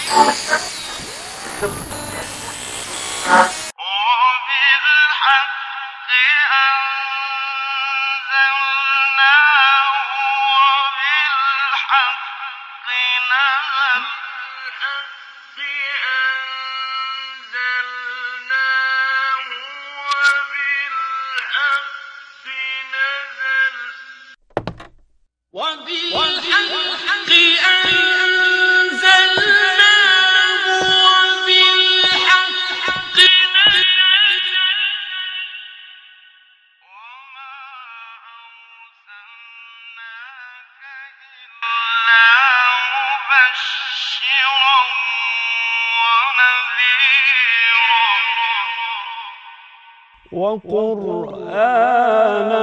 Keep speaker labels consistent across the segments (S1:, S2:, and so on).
S1: وقرآنا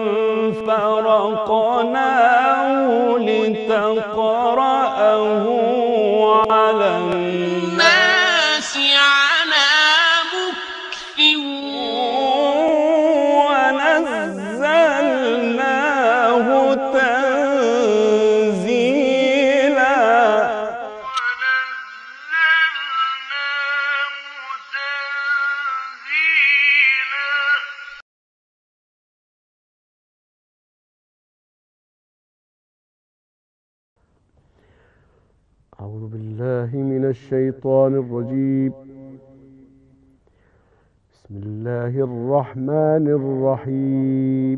S1: فرقناه لتقرأه على الناس على مكث ونزلناه تنزيلا. أعوذ بالله من الشيطان الرجيم. بسم الله الرحمن الرحيم.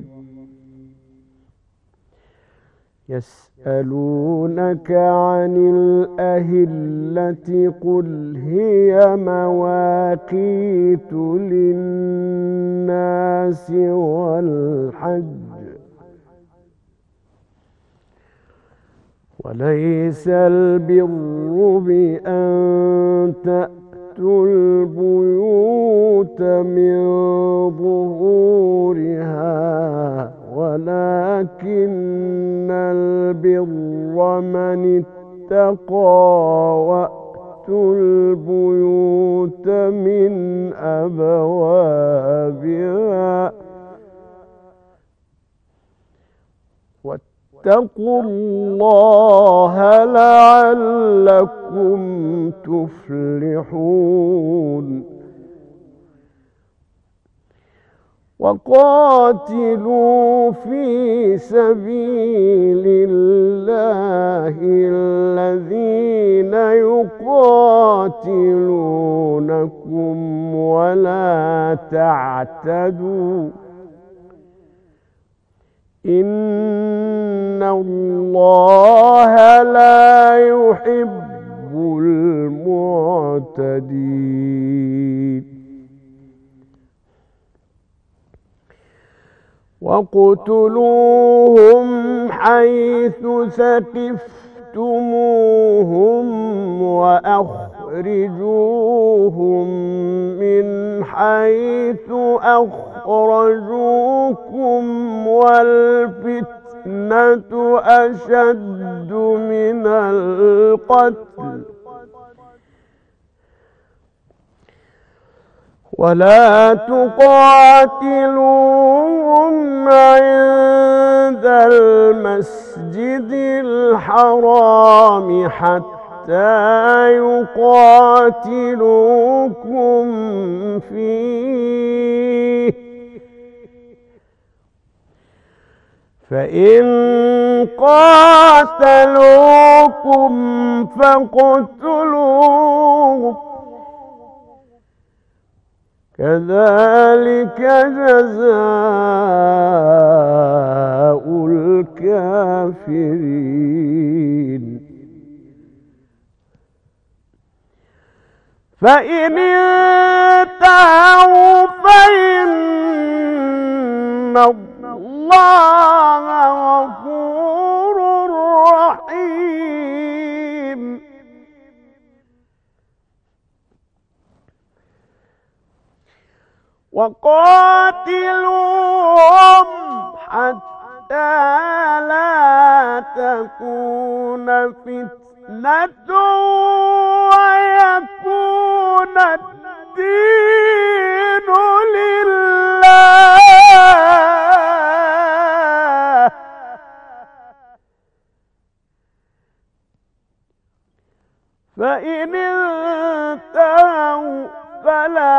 S1: يسألونك عن الأهلة قل هي مواقيت للناس والحج وليس البر بأن تأتوا البيوت من ظهورها ولكن البر من اتقى وأتوا البيوت من أبوابها واتقوا الله لعلكم تفلحون. وقاتلوا في سبيل الله الذين يقاتلونكم ولا تعتدوا إن الله لا يحب المعتدين. واقتلوهم حيث ثقفتموهم وأخرجوهم من حيث أخرجوكم والفتنة أشد من القتل ولا تقاتلوهم عند المسجد الحرام حتى يقاتلوكم فيه فإن قاتلوكم فاقتلوهم كذلك جزاء الكافرين. فإن انتهوا فإن الله غفور رحيم. وقاتلوهم حتى لا تكون فتنة ويكون الدين لله فإن انتهوا فلا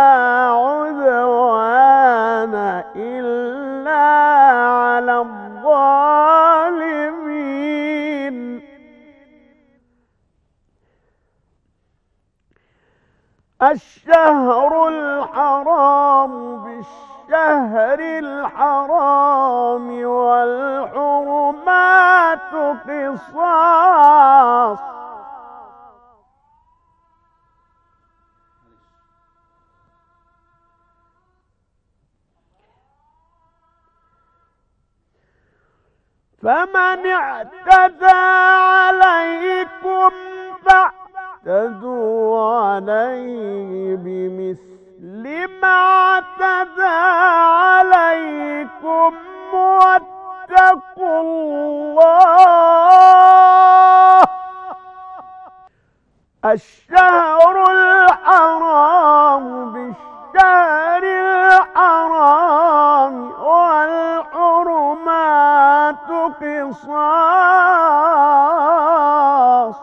S1: عدوان إلا على الظالمين. الشهر الحرام بالشهر الحرام والحرمات قصاص. فمن اعتدى عليكم فاعتدوا عليه بمثل ما اعتدى عليكم واتقوا الله. الشهر الحرام بالشهر الحرام والحرمات قصاص.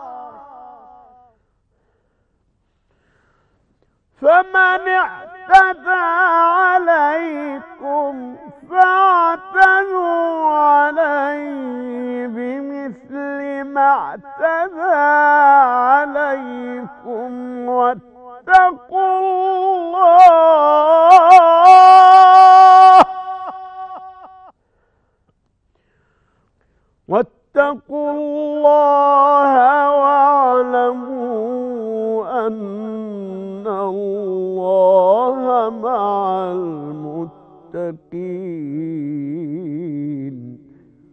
S1: فمن اعتدى عليكم فاعتدوا عليه بمثل ما اعتدى عليكم واتقوا الله. واتقوا الله واعلموا أن الله مع المتقين.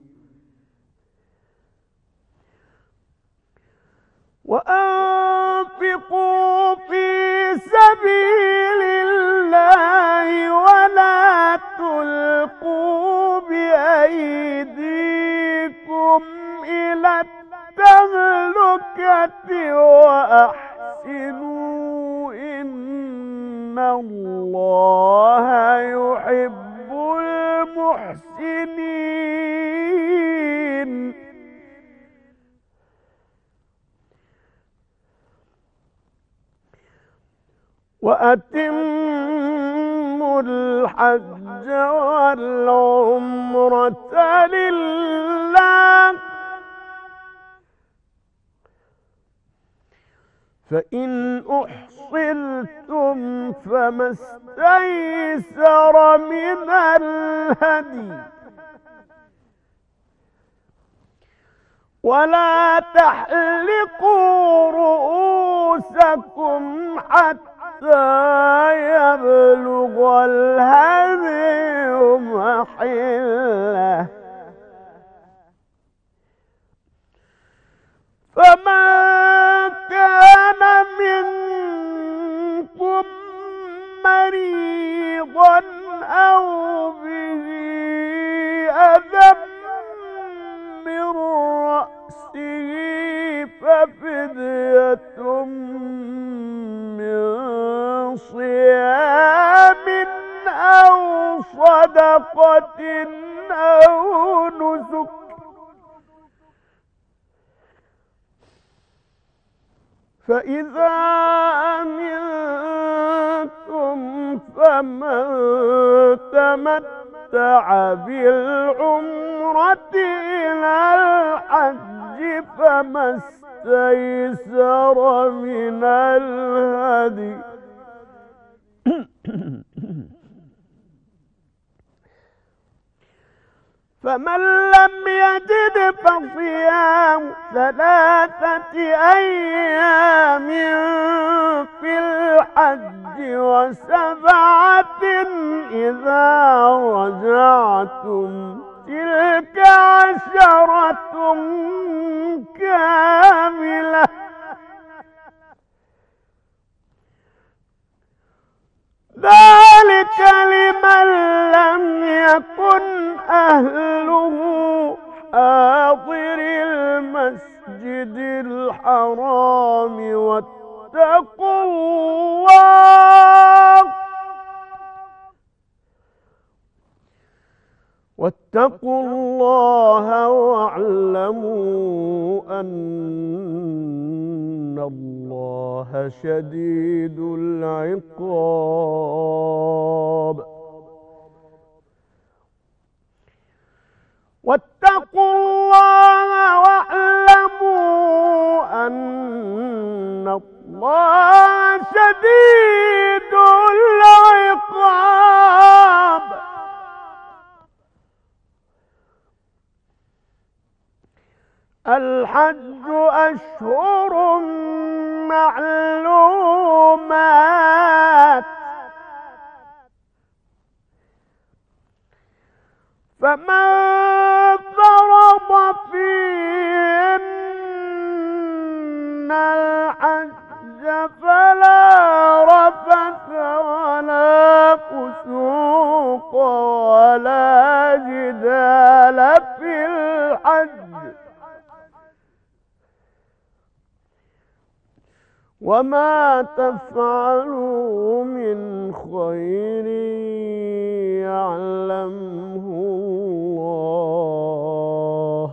S1: وأنفقوا في سبيل الله ولا تلقوا بأيديكم إلى التهلكة وأحسنوا إن الله يحب المحسنين. وأتموا الحج والعمرة لله فإن أحصرتم فما استيسر من الهدي ولا تحلقوا رؤوسكم حتى يبلغ الهدي محله فمن كان منكم مريضا أو به أذى من رأسه ففدية من صيام أو صدقة أو نسك فإذا أمنتم فمن تمتع بالعمرة إلى الحج فما استيسر من الهدي فمن لم يجد فصيام 3 أيام في الحج و7 إذا رجعتم تلك 10 كاملة ذلك لمن لم يكن أهله حاضر المسجد الحرام واتقوا الله واتقوا الله واعلموا أن الله شديد العقاب. واتقوا الله واعلموا أن الله شديد العقاب. الحج أشهر معلومات، فمن فرض فيهن الحج فلا رفث ولا فسوق ولا جدال في الحج، وما تفعلوا من خير يعلمه الله،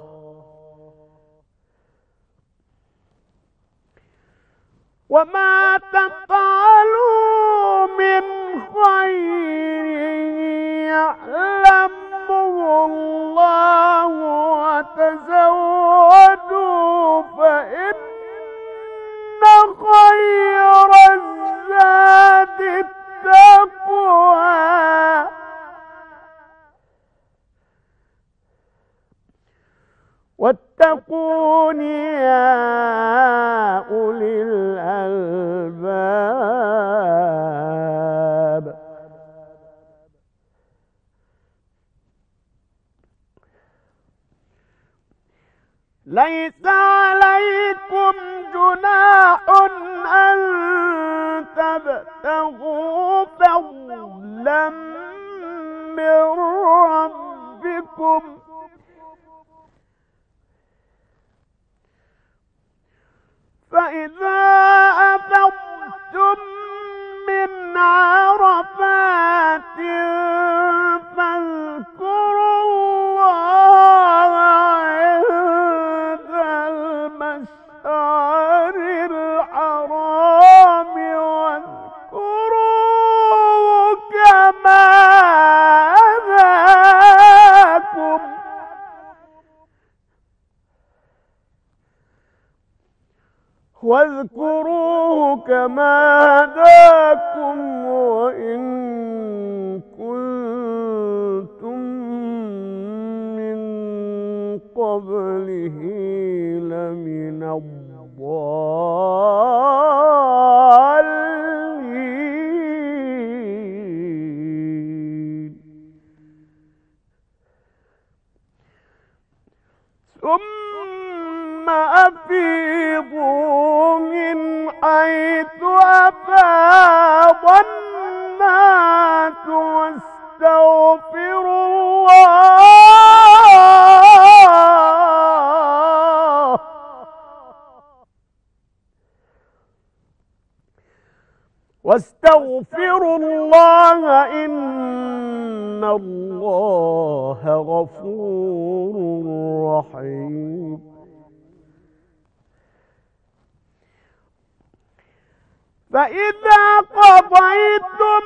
S1: وما تفعلوا من خير يعلمه الله، وتزودوا فإن خير الزاد التقوى، واتقون يا أولي الألباب. ليس عليكم جناح أن تبتغوا فضلا من ربكم، فإذا أفضتم من عرفات فاذكروا الله عند المشعر الحرام، واذكروه كما هداكم وإن كنتم من قبله لمن الضالين. ثم أفيضوا من حيث أفاض الناس واستغفروا الله إن الله غفور رحيم. فإذا قضيتم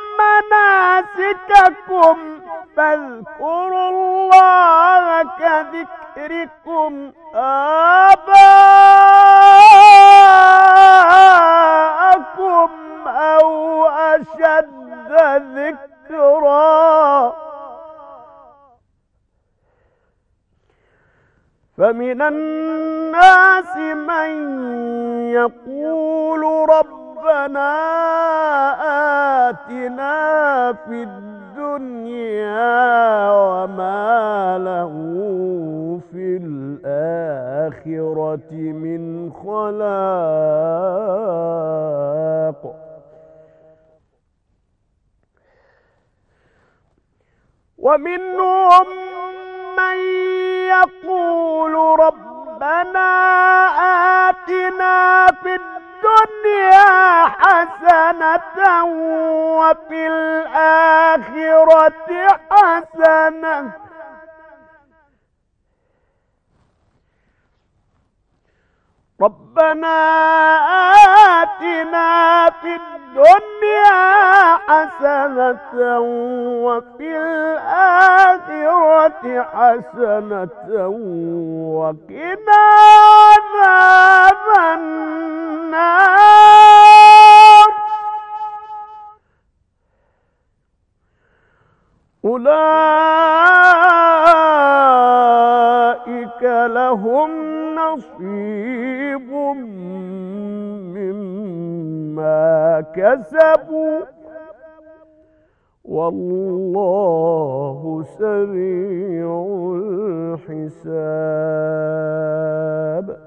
S1: مناسككم فاذكروا الله كذكركم آباءكم أو أشد ذكرا. فمن الناس من يقول ربنا آتنا في الدنيا وما له في الآخرة من خلاق. ومنهم من يقول ربنا آتنا في الدنيا حسنة وفي الآخرة حسنة ربنا آتنا في الدنيا حسنة وفي الآخرة حسنة وقنا عذاب النار. أولئك لهم نصيب مما كسبوا والله سريع الحساب.